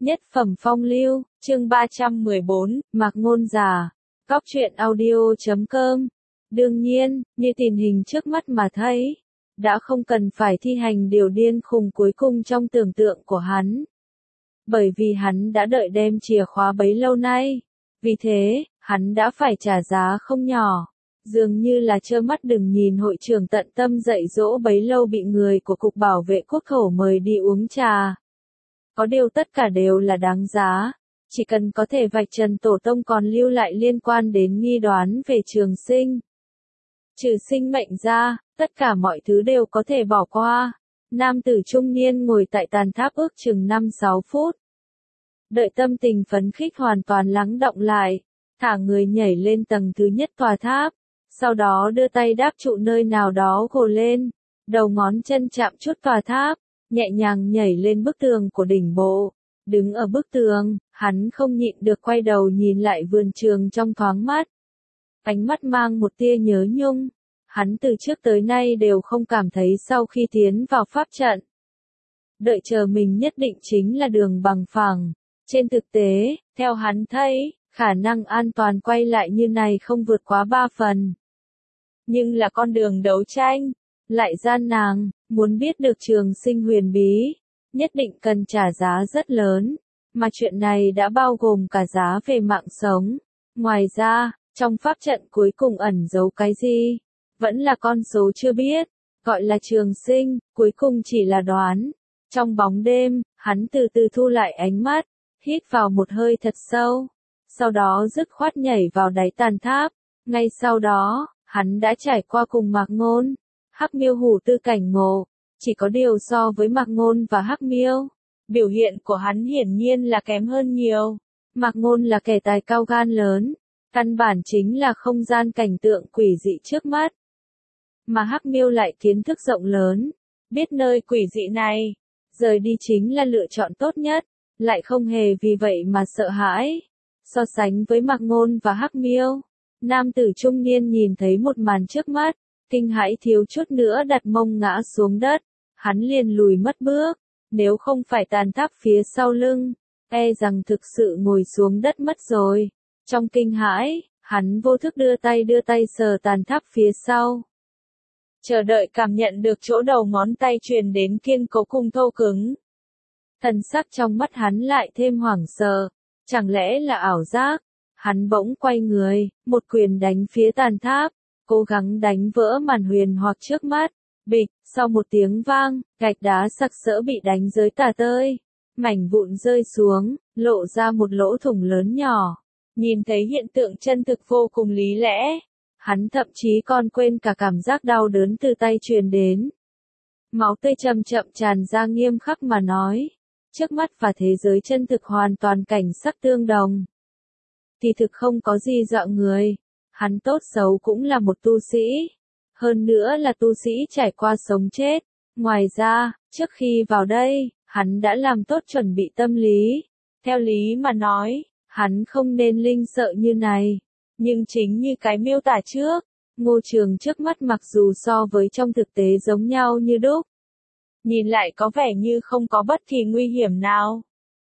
Nhất phẩm phong lưu, chương 314, Mạc Ngôn già. Cóc truyện audio.com. Đương nhiên, như tình hình trước mắt mà thấy, đã không cần phải thi hành điều điên khùng cuối cùng trong tưởng tượng của hắn. Bởi vì hắn đã đợi đem chìa khóa bấy lâu nay. Vì thế, hắn đã phải trả giá không nhỏ. Dường như là trơ mắt đừng nhìn hội trưởng tận tâm dạy dỗ bấy lâu bị người của Cục Bảo vệ Quốc khẩu mời đi uống trà. Có điều tất cả đều là đáng giá. Chỉ cần có thể vạch trần tổ tông còn lưu lại liên quan đến nghi đoán về Trường Sinh. Trừ sinh mệnh ra, tất cả mọi thứ đều có thể bỏ qua. Nam tử trung niên ngồi tại tàn tháp ước chừng 5-6 phút. Đợi tâm tình phấn khích hoàn toàn lắng động lại, thả người nhảy lên tầng thứ nhất tòa tháp. Sau đó đưa tay đáp trụ nơi nào đó gồ lên, đầu ngón chân chạm chút tòa tháp, nhẹ nhàng nhảy lên bức tường của đỉnh bộ. Đứng ở bức tường, hắn không nhịn được quay đầu nhìn lại vườn trường trong thoáng mắt. Ánh mắt mang một tia nhớ nhung. Hắn từ trước tới nay đều không cảm thấy sau khi tiến vào pháp trận. Đợi chờ mình nhất định chính là đường bằng phẳng. Trên thực tế, theo hắn thấy, khả năng an toàn quay lại như này không vượt quá 3 phần. Nhưng là con đường đấu tranh, lại gian nan, muốn biết được Trường Sinh huyền bí, nhất định cần trả giá rất lớn, mà chuyện này đã bao gồm cả giá về mạng sống. Ngoài ra, trong pháp trận cuối cùng ẩn giấu cái gì, vẫn là con số chưa biết, gọi là Trường Sinh, cuối cùng chỉ là đoán. Trong bóng đêm, hắn từ từ thu lại ánh mắt, hít vào một hơi thật sâu, sau đó dứt khoát nhảy vào đáy tàn tháp. Ngay sau đó, hắn đã trải qua cùng Mạc Ngôn, Hắc Miêu hủ tư cảnh ngộ. Chỉ có điều so với Mạc Ngôn và Hắc Miêu, biểu hiện của hắn hiển nhiên là kém hơn nhiều. Mạc Ngôn là kẻ tài cao gan lớn, căn bản chính là không gian cảnh tượng quỷ dị trước mắt. Mà Hắc Miêu lại kiến thức rộng lớn, biết nơi quỷ dị này, rời đi chính là lựa chọn tốt nhất, lại không hề vì vậy mà sợ hãi. So sánh với Mạc Ngôn và Hắc Miêu, nam tử trung niên nhìn thấy một màn trước mắt, kinh hãi thiếu chút nữa đặt mông ngã xuống đất, hắn liền lùi mất bước, nếu không phải tàn tháp phía sau lưng, e rằng thực sự ngồi xuống đất mất rồi. Trong kinh hãi, hắn vô thức đưa tay sờ tàn tháp phía sau. Chờ đợi cảm nhận được chỗ đầu ngón tay truyền đến kiên cố cùng thô cứng. Thần sắc trong mắt hắn lại thêm hoảng sợ, chẳng lẽ là ảo giác? Hắn bỗng quay người, một quyền đánh phía tàn tháp, cố gắng đánh vỡ màn huyền hoặc trước mắt. Bịch, sau một tiếng vang, gạch đá sặc sỡ bị đánh rơi tả tơi. Mảnh vụn rơi xuống, lộ ra một lỗ thủng lớn nhỏ. Nhìn thấy hiện tượng chân thực vô cùng lý lẽ. Hắn thậm chí còn quên cả cảm giác đau đớn từ tay truyền đến. Máu tươi chậm chậm tràn ra, nghiêm khắc mà nói. Trước mắt và thế giới chân thực hoàn toàn cảnh sắc tương đồng. Thì thực không có gì dọa người. Hắn tốt xấu cũng là một tu sĩ. Hơn nữa là tu sĩ trải qua sống chết. Ngoài ra, trước khi vào đây, hắn đã làm tốt chuẩn bị tâm lý. Theo lý mà nói, hắn không nên linh sợ như này. Nhưng chính như cái miêu tả trước, ngôi trường trước mắt mặc dù so với trong thực tế giống nhau như đúc. Nhìn lại có vẻ như không có bất kỳ nguy hiểm nào.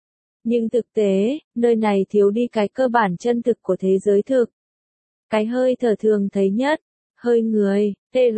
Nhưng thực tế, nơi này thiếu đi cái cơ bản chân thực của thế giới thực. Cái hơi thở thường thấy nhất, hơi người,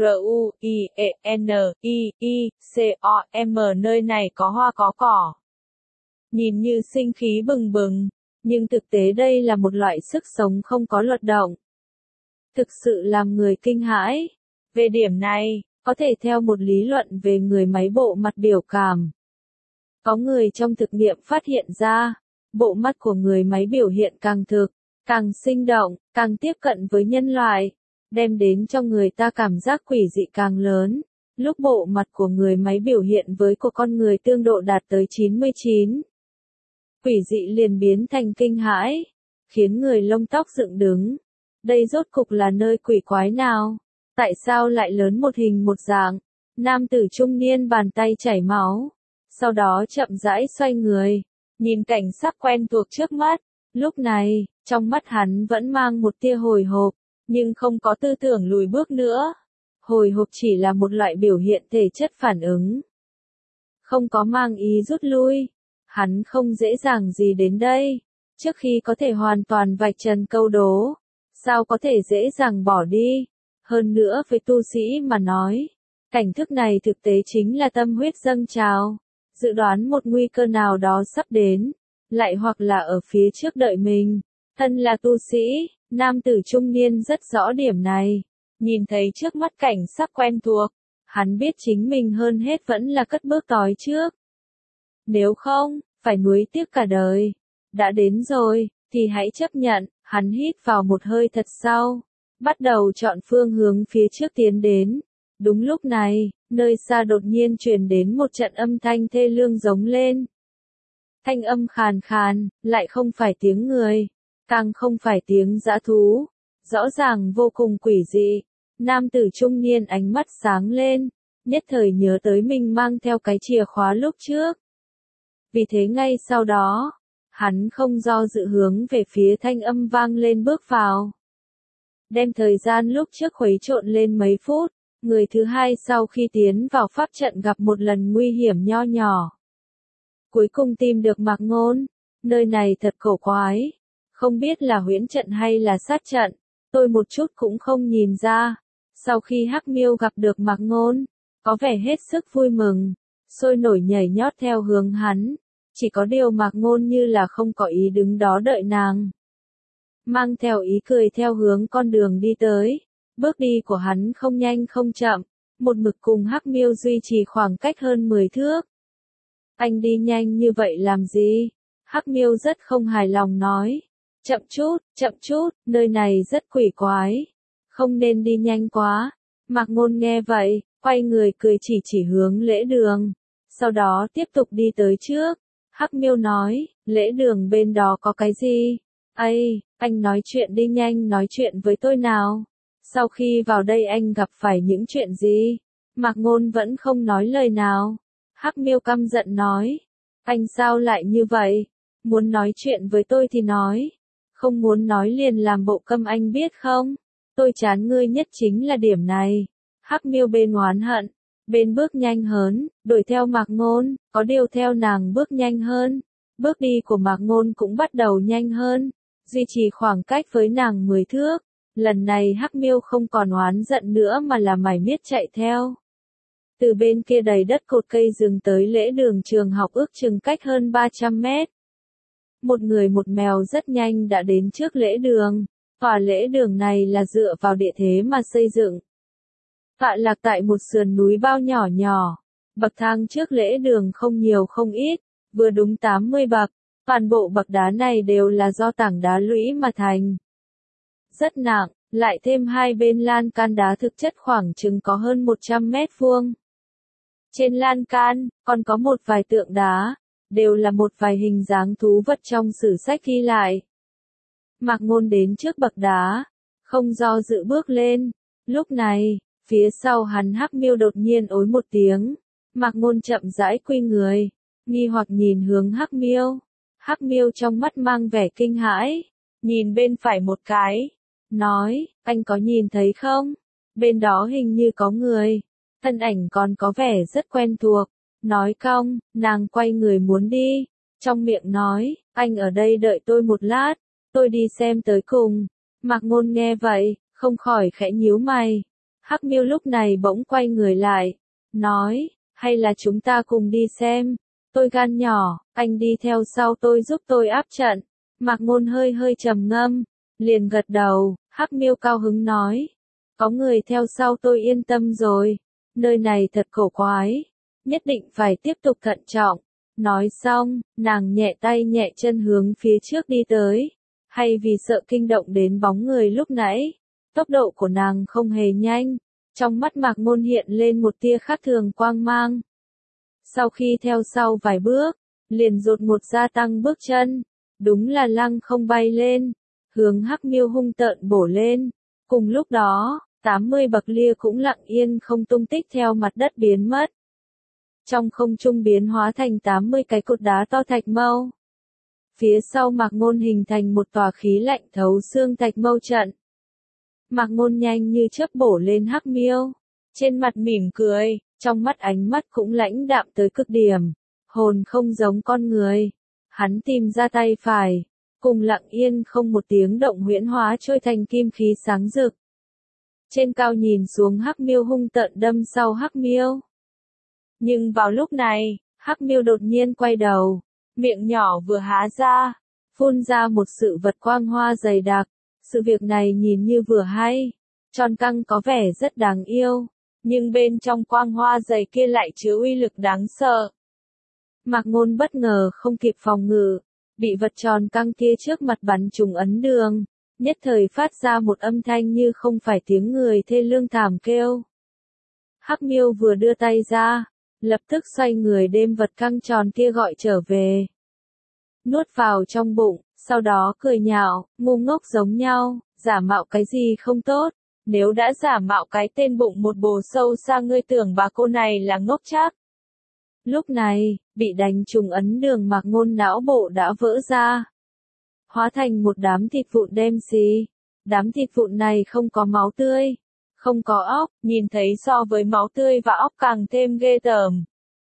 T-R-U-I-E-N-I-I-C-O-M, nơi này có hoa có cỏ. Nhìn như sinh khí bừng bừng, nhưng thực tế đây là một loại sức sống không có luật động. Thực sự làm người kinh hãi. Về điểm này, có thể theo một lý luận về người máy bộ mặt biểu cảm. Có người trong thực nghiệm phát hiện ra, bộ mắt của người máy biểu hiện càng thực, càng sinh động, càng tiếp cận với nhân loại, đem đến cho người ta cảm giác quỷ dị càng lớn. Lúc bộ mặt của người máy biểu hiện với của con người tương độ đạt tới 99. Quỷ dị liền biến thành kinh hãi, khiến người lông tóc dựng đứng. Đây rốt cục là nơi quỷ quái nào? Tại sao lại lớn một hình một dạng? Nam tử trung niên bàn tay chảy máu, sau đó chậm rãi xoay người, nhìn cảnh sắc quen thuộc trước mắt. Lúc này, trong mắt hắn vẫn mang một tia hồi hộp, nhưng không có tư tưởng lùi bước nữa. Hồi hộp chỉ là một loại biểu hiện thể chất phản ứng, không có mang ý rút lui. Hắn không dễ dàng gì đến đây. Trước khi có thể hoàn toàn vạch trần câu đố, sao có thể dễ dàng bỏ đi. Hơn nữa với tu sĩ mà nói, cảnh thức này thực tế chính là tâm huyết dâng trào, dự đoán một nguy cơ nào đó sắp đến, lại hoặc là ở phía trước đợi mình. Thân là tu sĩ, nam tử trung niên rất rõ điểm này, nhìn thấy trước mắt cảnh sắp quen thuộc, hắn biết chính mình hơn hết vẫn là cất bước tối trước. Nếu không, phải nuối tiếc cả đời. Đã đến rồi, thì hãy chấp nhận. Hắn hít vào một hơi thật sâu, bắt đầu chọn phương hướng phía trước tiến đến. Đúng lúc này, nơi xa đột nhiên truyền đến một trận âm thanh thê lương giống lên. Thanh âm khàn khàn, lại không phải tiếng người, càng không phải tiếng dã thú, rõ ràng vô cùng quỷ dị. Nam tử trung niên ánh mắt sáng lên, nhất thời nhớ tới mình mang theo cái chìa khóa lúc trước. Vì thế ngay sau đó, hắn không do dự hướng về phía thanh âm vang lên bước vào. Đem thời gian lúc trước khuấy trộn lên mấy phút, người thứ hai sau khi tiến vào pháp trận gặp một lần nguy hiểm nho nhỏ. Cuối cùng tìm được Mạc Ngôn, nơi này thật cổ quái, không biết là huyễn trận hay là sát trận, tôi một chút cũng không nhìn ra. Sau khi Hắc Miêu gặp được Mạc Ngôn, có vẻ hết sức vui mừng, sôi nổi nhảy nhót theo hướng hắn. Chỉ có điều Mạc Ngôn như là không có ý đứng đó đợi nàng. Mang theo ý cười theo hướng con đường đi tới, bước đi của hắn không nhanh không chậm, một mực cùng Hắc Miêu duy trì khoảng cách hơn 10 thước. Anh đi nhanh như vậy làm gì? Hắc Miêu rất không hài lòng nói. Chậm chút, nơi này rất quỷ quái. Không nên đi nhanh quá. Mạc Ngôn nghe vậy, quay người cười chỉ hướng lễ đường. Sau đó tiếp tục đi tới trước. Hắc Miêu nói, lễ đường bên đó có cái gì? Ây, anh nói chuyện đi nhanh nói chuyện với tôi nào. Sau khi vào đây anh gặp phải những chuyện gì? Mạc Ngôn vẫn không nói lời nào. Hắc Miêu căm giận nói, anh sao lại như vậy? Muốn nói chuyện với tôi thì nói. Không muốn nói liền làm bộ câm anh biết không? Tôi chán ngươi nhất chính là điểm này. Hắc Miêu bên oán hận, bên bước nhanh hơn, đuổi theo Mạc Ngôn, có điều theo nàng bước nhanh hơn. Bước đi của Mạc Ngôn cũng bắt đầu nhanh hơn, duy trì khoảng cách với nàng 10 thước. Lần này Hắc Miêu không còn oán giận nữa mà là mải miết chạy theo. Từ bên kia đầy đất cột cây rừng tới lễ đường trường học ước chừng cách hơn 300 mét. Một người một mèo rất nhanh đã đến trước lễ đường. Tòa lễ đường này là dựa vào địa thế mà xây dựng. Tọa lạc tại một sườn núi bao nhỏ nhỏ. Bậc thang trước lễ đường không nhiều không ít, vừa đúng 80 bậc. Toàn bộ bậc đá này đều là do tảng đá lũy mà thành. Rất nặng, lại thêm hai bên lan can đá thực chất khoảng chừng có hơn 100 mét vuông. Trên lan can, còn có một vài tượng đá, đều là một vài hình dáng thú vật trong sử sách ghi lại. Mạc Ngôn đến trước bậc đá, không do dự bước lên. Lúc này, phía sau hắn Hắc Miêu đột nhiên ối một tiếng. Mạc Ngôn chậm rãi quy người, nghi hoặc nhìn hướng Hắc Miêu. Hắc Miêu trong mắt mang vẻ kinh hãi, nhìn bên phải một cái, nói, anh có nhìn thấy không? Bên đó hình như có người, thân ảnh còn có vẻ rất quen thuộc. Nói cong, nàng quay người muốn đi, trong miệng nói, anh ở đây đợi tôi một lát, tôi đi xem tới cùng. Mạc Ngôn nghe vậy, không khỏi khẽ nhíu mày. Hắc Miêu lúc này bỗng quay người lại, nói, hay là chúng ta cùng đi xem. Tôi gan nhỏ, anh đi theo sau tôi giúp tôi áp trận. Mạc Ngôn hơi trầm ngâm, liền gật đầu. Hắc Miêu cao hứng nói, có người theo sau tôi yên tâm rồi. Nơi này thật cổ quái, nhất định phải tiếp tục thận trọng. Nói xong, nàng nhẹ tay nhẹ chân hướng phía trước đi tới. Hay vì sợ kinh động đến bóng người lúc nãy, tốc độ của nàng không hề nhanh. Trong mắt Mạc Ngôn hiện lên một tia khác thường quang mang. Sau khi theo sau vài bước, liền đột ngột gia tăng bước chân. Đúng là lăng không bay lên, hướng Hắc Miêu hung tợn bổ lên. Cùng lúc đó, 80 bậc lia cũng lặng yên không tung tích theo mặt đất biến mất. Trong không trung biến hóa thành 80 cái cột đá to thạch mâu. Phía sau Mạc Ngôn hình thành một tòa khí lạnh thấu xương thạch mâu trận. Mạc Ngôn nhanh như chớp bổ lên Hắc Miêu, trên mặt mỉm cười, trong mắt ánh mắt cũng lãnh đạm tới cực điểm. hồn không giống con người. Hắn tìm ra tay phải, cùng lặng yên không một tiếng động huyễn hóa trôi thành kim khí sáng rực. Trên cao nhìn xuống Hắc Miêu hung tợn đâm sau Hắc Miêu. Nhưng vào lúc này, Hắc Miêu đột nhiên quay đầu, miệng nhỏ vừa há ra, phun ra một sự vật quang hoa dày đặc. Sự việc này nhìn như vừa hay, tròn căng có vẻ rất đáng yêu, nhưng bên trong quang hoa dày kia lại chứa uy lực đáng sợ. Mạc Ngôn bất ngờ không kịp phòng ngự, bị vật tròn căng kia trước mặt bắn trúng ấn đường, nhất thời phát ra một âm thanh như không phải tiếng người thê lương thảm kêu. Hắc Miêu vừa đưa tay ra, lập tức xoay người đem vật căng tròn kia gọi trở về. Nuốt vào trong bụng, sau đó cười nhạo, ngu ngốc giống nhau, giả mạo cái gì không tốt, nếu đã giả mạo cái tên bụng một bồ sâu xa ngươi tưởng bà cô này là ngốc chắc. Lúc này, bị đánh trúng ấn đường Mạc Ngôn não bộ đã vỡ ra, hóa thành một đám thịt vụn đen xì. Đám thịt vụn này không có máu tươi, không có óc, nhìn thấy so với máu tươi và óc càng thêm ghê tởm.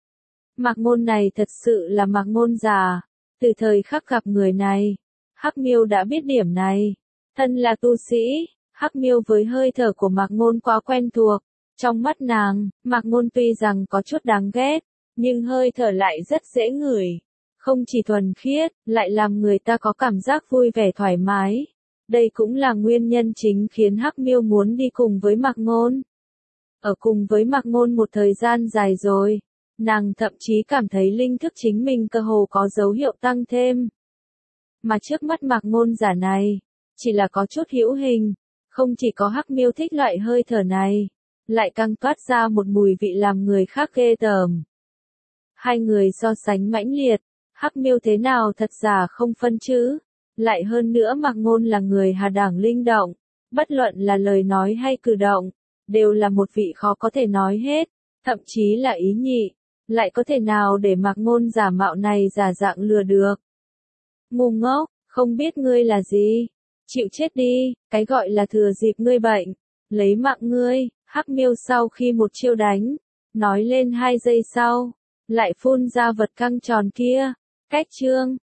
Mạc Ngôn này thật sự là Mạc Ngôn già. Từ thời khắc gặp người này, Hắc Miêu đã biết điểm này. Thân là tu sĩ, Hắc Miêu với hơi thở của Mạc Ngôn quá quen thuộc. Trong mắt nàng, Mạc Ngôn tuy rằng có chút đáng ghét, nhưng hơi thở lại rất dễ ngửi. Không chỉ thuần khiết, lại làm người ta có cảm giác vui vẻ thoải mái. Đây cũng là nguyên nhân chính khiến Hắc Miêu muốn đi cùng với Mạc Ngôn. Ở cùng với Mạc Ngôn một thời gian dài rồi, nàng thậm chí cảm thấy linh thức chính mình cơ hồ có dấu hiệu tăng thêm. Mà trước mắt Mạc Ngôn giả này, chỉ là có chút hữu hình, không chỉ có Hắc Miêu thích loại hơi thở này, lại càng toát ra một mùi vị làm người khác ghê tởm. Hai người so sánh mãnh liệt, Hắc Miêu thế nào thật giả không phân chứ, lại hơn nữa Mạc Ngôn là người hà đảng linh động, bất luận là lời nói hay cử động, đều là một vị khó có thể nói hết, thậm chí là ý nhị, lại có thể nào để Mạc Ngôn giả mạo này giả dạng lừa được. Ngu ngốc, không biết ngươi là gì, chịu chết đi, cái gọi là thừa dịp ngươi bệnh, lấy mạng ngươi. Hắc Miêu sau khi một chiêu đánh, nói lên 2 giây sau, lại phun ra vật căng tròn kia. Cách chương